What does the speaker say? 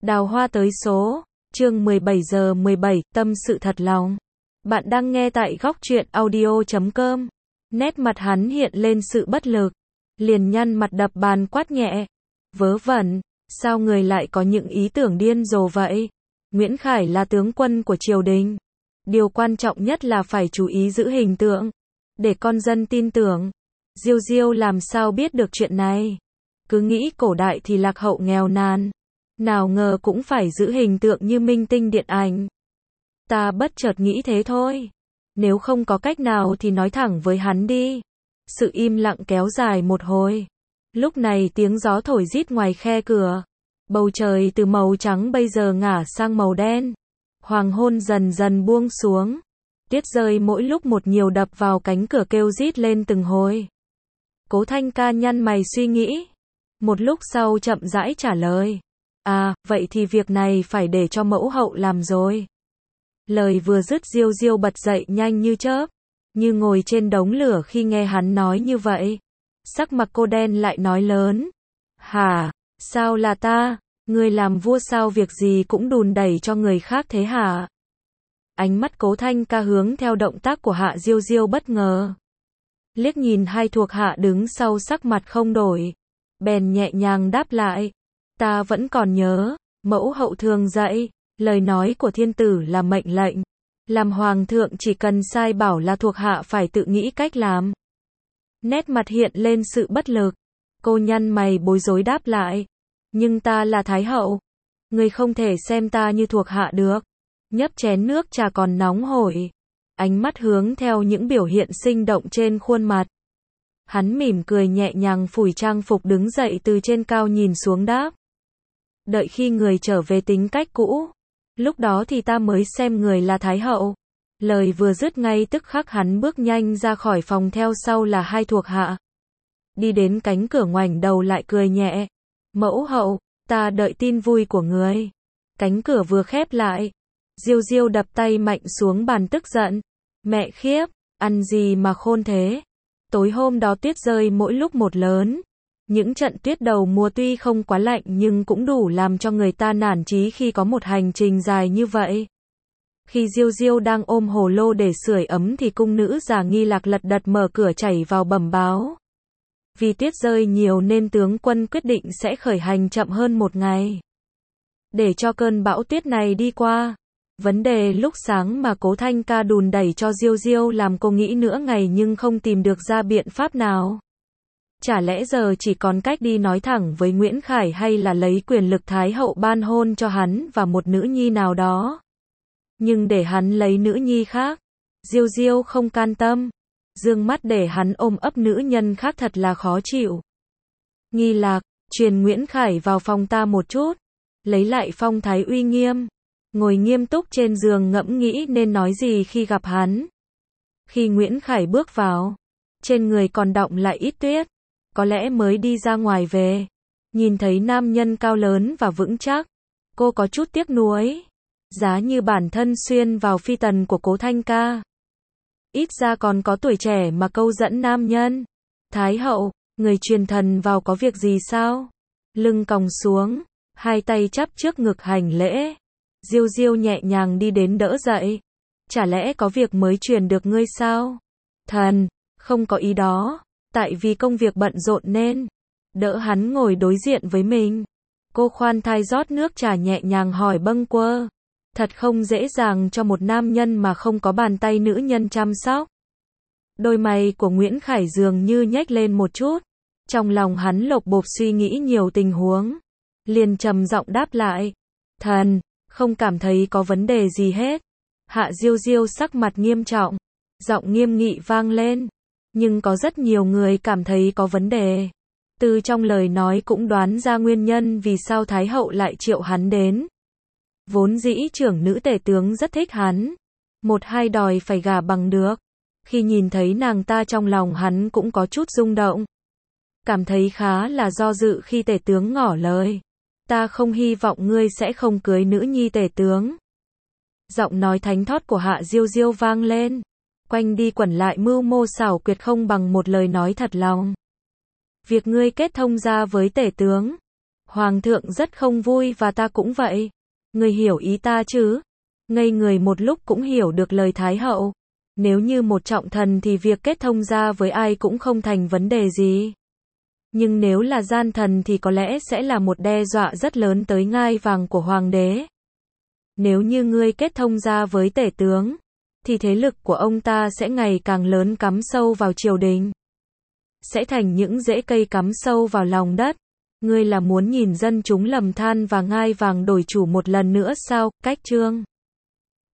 Đào hoa tới số, chương 17 giờ 17, tâm sự thật lòng. Bạn đang nghe tại góc truyện audio.com. Nét mặt hắn hiện lên sự bất lực. Liền nhăn mặt đập bàn quát nhẹ. Vớ vẩn, sao người lại có những ý tưởng điên rồ vậy? Nguyễn Khải là tướng quân của triều đình. Điều quan trọng nhất là phải chú ý giữ hình tượng. Để con dân tin tưởng. Diêu Diêu làm sao biết được chuyện này? Cứ nghĩ cổ đại thì lạc hậu nghèo nàn. Nào ngờ cũng phải giữ hình tượng như minh tinh điện ảnh. Ta bất chợt nghĩ thế thôi. Nếu không có cách nào thì nói thẳng với hắn đi. Sự im lặng kéo dài một hồi. Lúc này tiếng gió thổi rít ngoài khe cửa. Bầu trời từ màu trắng bây giờ ngả sang màu đen. Hoàng hôn dần dần buông xuống. Tuyết rơi mỗi lúc một nhiều đập vào cánh cửa kêu rít lên từng hồi. Cố Thanh Ca nhăn mày suy nghĩ. Một lúc sau chậm rãi trả lời. À, vậy thì việc này phải để cho mẫu hậu làm rồi. Lời vừa dứt Diêu Diêu bật dậy nhanh như chớp, như ngồi trên đống lửa khi nghe hắn nói như vậy. Sắc mặt cô đen lại nói lớn. Hả, sao là ta? Ngươi làm vua sao việc gì cũng đùn đẩy cho người khác thế hả? Ánh mắt Cố Thanh Ca hướng theo động tác của Hạ Diêu Diêu bất ngờ. Liếc nhìn hai thuộc hạ đứng sau sắc mặt không đổi. Bèn nhẹ nhàng đáp lại. Ta vẫn còn nhớ, mẫu hậu thường dạy, lời nói của thiên tử là mệnh lệnh. Làm hoàng thượng chỉ cần sai bảo là thuộc hạ phải tự nghĩ cách làm. Nét mặt hiện lên sự bất lực. Cô nhăn mày bối rối đáp lại. Nhưng ta là thái hậu. Người không thể xem ta như thuộc hạ được. Nhấp chén nước trà còn nóng hổi. Ánh mắt hướng theo những biểu hiện sinh động trên khuôn mặt. Hắn mỉm cười nhẹ nhàng phủi trang phục đứng dậy từ trên cao nhìn xuống đáp. Đợi khi người trở về tính cách cũ. Lúc đó thì ta mới xem người là thái hậu. Lời vừa dứt ngay tức khắc hắn bước nhanh ra khỏi phòng theo sau là hai thuộc hạ. Đi đến cánh cửa ngoảnh đầu lại cười nhẹ. Mẫu hậu, ta đợi tin vui của người. Cánh cửa vừa khép lại. Diêu Diêu đập tay mạnh xuống bàn tức giận. Mẹ khiếp, ăn gì mà khôn thế? Tối hôm đó tuyết rơi mỗi lúc một lớn. Những trận tuyết đầu mùa tuy không quá lạnh nhưng cũng đủ làm cho người ta nản chí khi có một hành trình dài như vậy. Khi Diêu Diêu đang ôm hồ lô để sưởi ấm thì cung nữ Giả Nghi Lạc lật đật mở cửa chảy vào bẩm báo. Vì tuyết rơi nhiều nên tướng quân quyết định sẽ khởi hành chậm hơn một ngày. Để cho cơn bão tuyết này đi qua. Vấn đề lúc sáng mà Cố Thanh Ca đùn đẩy cho Diêu Diêu làm cô nghĩ nửa ngày nhưng không tìm được ra biện pháp nào. Chả lẽ giờ chỉ còn cách đi nói thẳng với Nguyễn Khải hay là lấy quyền lực thái hậu ban hôn cho hắn và một nữ nhi nào đó. Nhưng để hắn lấy nữ nhi khác, Diêu Diêu không can tâm. Dương mắt để hắn ôm ấp nữ nhân khác thật là khó chịu. Nghi Lạc, truyền Nguyễn Khải vào phòng ta một chút. Lấy lại phong thái uy nghiêm. Ngồi nghiêm túc trên giường ngẫm nghĩ nên nói gì khi gặp hắn. Khi Nguyễn Khải bước vào, trên người còn đọng lại ít tuyết. Có lẽ mới đi ra ngoài về. Nhìn thấy nam nhân cao lớn và vững chắc. Cô có chút tiếc nuối. Giá như bản thân xuyên vào phi tần của Cố Thanh Ca. Ít ra còn có tuổi trẻ mà câu dẫn nam nhân. Thái hậu, người truyền thần vào có việc gì sao? Lưng còng xuống. Hai tay chắp trước ngực hành lễ. Diêu Diêu nhẹ nhàng đi đến đỡ dậy. Chả lẽ có việc mới truyền được ngươi sao? Thần, không có ý đó. Tại vì công việc bận rộn nên. Đỡ hắn ngồi đối diện với mình. Cô khoan thai rót nước trà nhẹ nhàng hỏi bâng quơ. Thật không dễ dàng cho một nam nhân mà không có bàn tay nữ nhân chăm sóc. Đôi mày của Nguyễn Khải dường như nhếch lên một chút. Trong lòng hắn lộc bộp suy nghĩ nhiều tình huống. Liền trầm giọng đáp lại. Thần, không cảm thấy có vấn đề gì hết. Hạ Diêu Diêu sắc mặt nghiêm trọng. Giọng nghiêm nghị vang lên. Nhưng có rất nhiều người cảm thấy có vấn đề. Từ trong lời nói cũng đoán ra nguyên nhân vì sao Thái hậu lại triệu hắn đến. Vốn dĩ trưởng nữ tể tướng rất thích hắn. Một hai đòi phải gả bằng được. Khi nhìn thấy nàng ta trong lòng hắn cũng có chút rung động. Cảm thấy khá là do dự khi tể tướng ngỏ lời. Ta không hy vọng ngươi sẽ không cưới nữ nhi tể tướng. Giọng nói thánh thót của Hạ Diêu Diêu vang lên. Quanh đi quẩn lại mưu mô xảo quyệt không bằng một lời nói thật lòng. Việc ngươi kết thông gia với tể tướng. Hoàng thượng rất không vui và ta cũng vậy. Người hiểu ý ta chứ? Ngây người một lúc cũng hiểu được lời Thái hậu. Nếu như một trọng thần thì việc kết thông gia với ai cũng không thành vấn đề gì. Nhưng nếu là gian thần thì có lẽ sẽ là một đe dọa rất lớn tới ngai vàng của hoàng đế. Nếu như ngươi kết thông gia với tể tướng, thì thế lực của ông ta sẽ ngày càng lớn, cắm sâu vào triều đình. Sẽ thành những rễ cây cắm sâu vào lòng đất. Ngươi là muốn nhìn dân chúng lầm than và ngai vàng đổi chủ một lần nữa sao? Cách chương